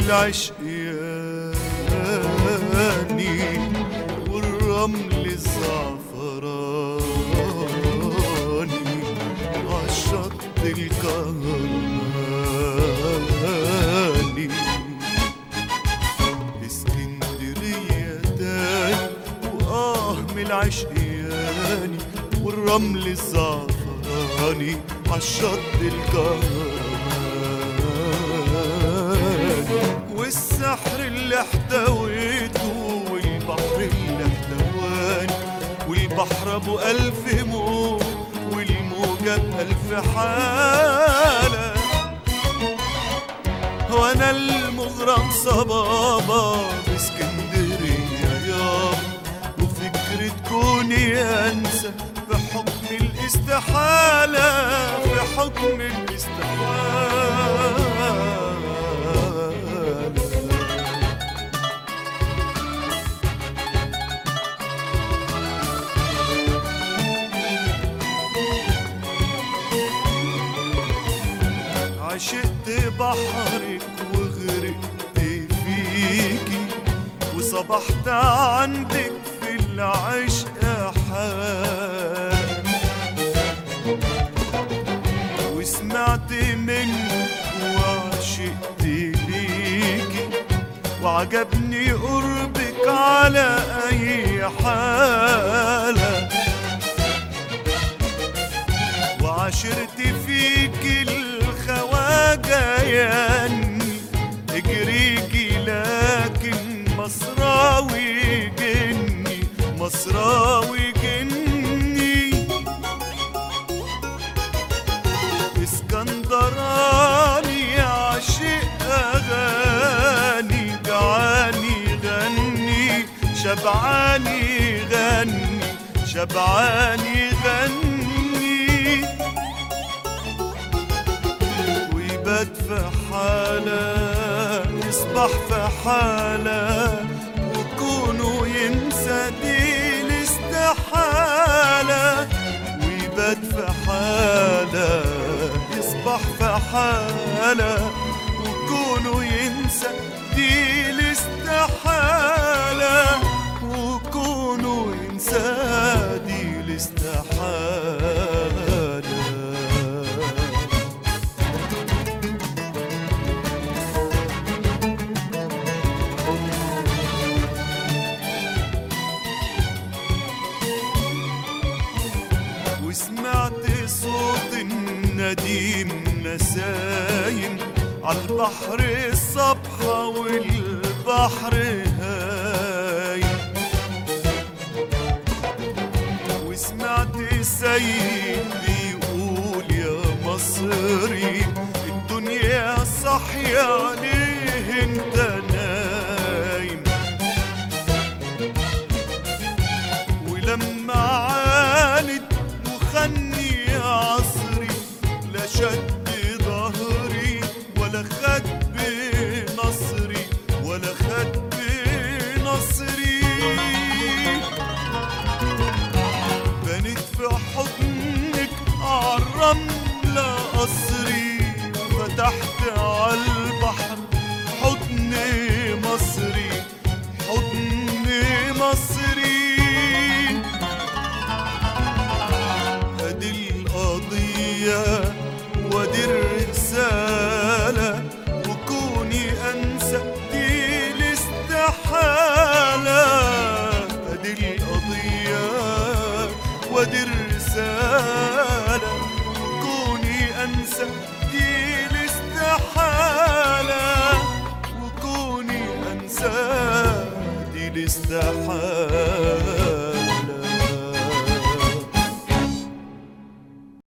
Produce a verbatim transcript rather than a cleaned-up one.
العشقياني والرمل الزعفراني عالشط الكهرباني. اسكندرية تاني وآه من العشقياني والرمل الزعفراني عالشط الكهرباني. والسحر اللي احتويته والبحر اللي احتواني والبحر ابو الف موج والموجة بألف حالة. وانا المغرم صبابة باسكندرية يابا وفكرة كوني انسى في حكم الاستحالة في حكم الاستحالة. عشقت بحرك وغرقت فيكي وصبحت عندك في العشق حال. وسمعت منك وعشقت ليكي وعجبني قربك على أي حالة. وعشرت فيكي الخواجياني اجريكي لكن مصراوي جني مصراوي جني. اسكندراني عاشق اغاني جعاني غني شبعاني غني شبعاني غني. ويبات في حالة يصبح في حالة وكونه ينسى دي الاستحالة. ويبات في حالة يصبح في حالة وكونه ينسى دي الاستحالة وكونه ينسى دي الاستحالة. وسمعت صوت النديم نسايم عالبحر الصبحة والبحر هايم. وسمعت سيد بيقول يا مصري الدنيا صحية ليه انت نايم. ولما عانت وخني عصري لا شد ظهري ولا خد بنصري ولا خد بنصري. بنت في حضنك عالرملة قصري فتحت عالبحر حضن مصري حضن مصري. ادي القضية وادي الرسالة وكوني انسى دي الاستحالة. ادي القضية وادي الرسالة وكوني انسى دي الاستحالة وكوني انسى دي الاستحالة.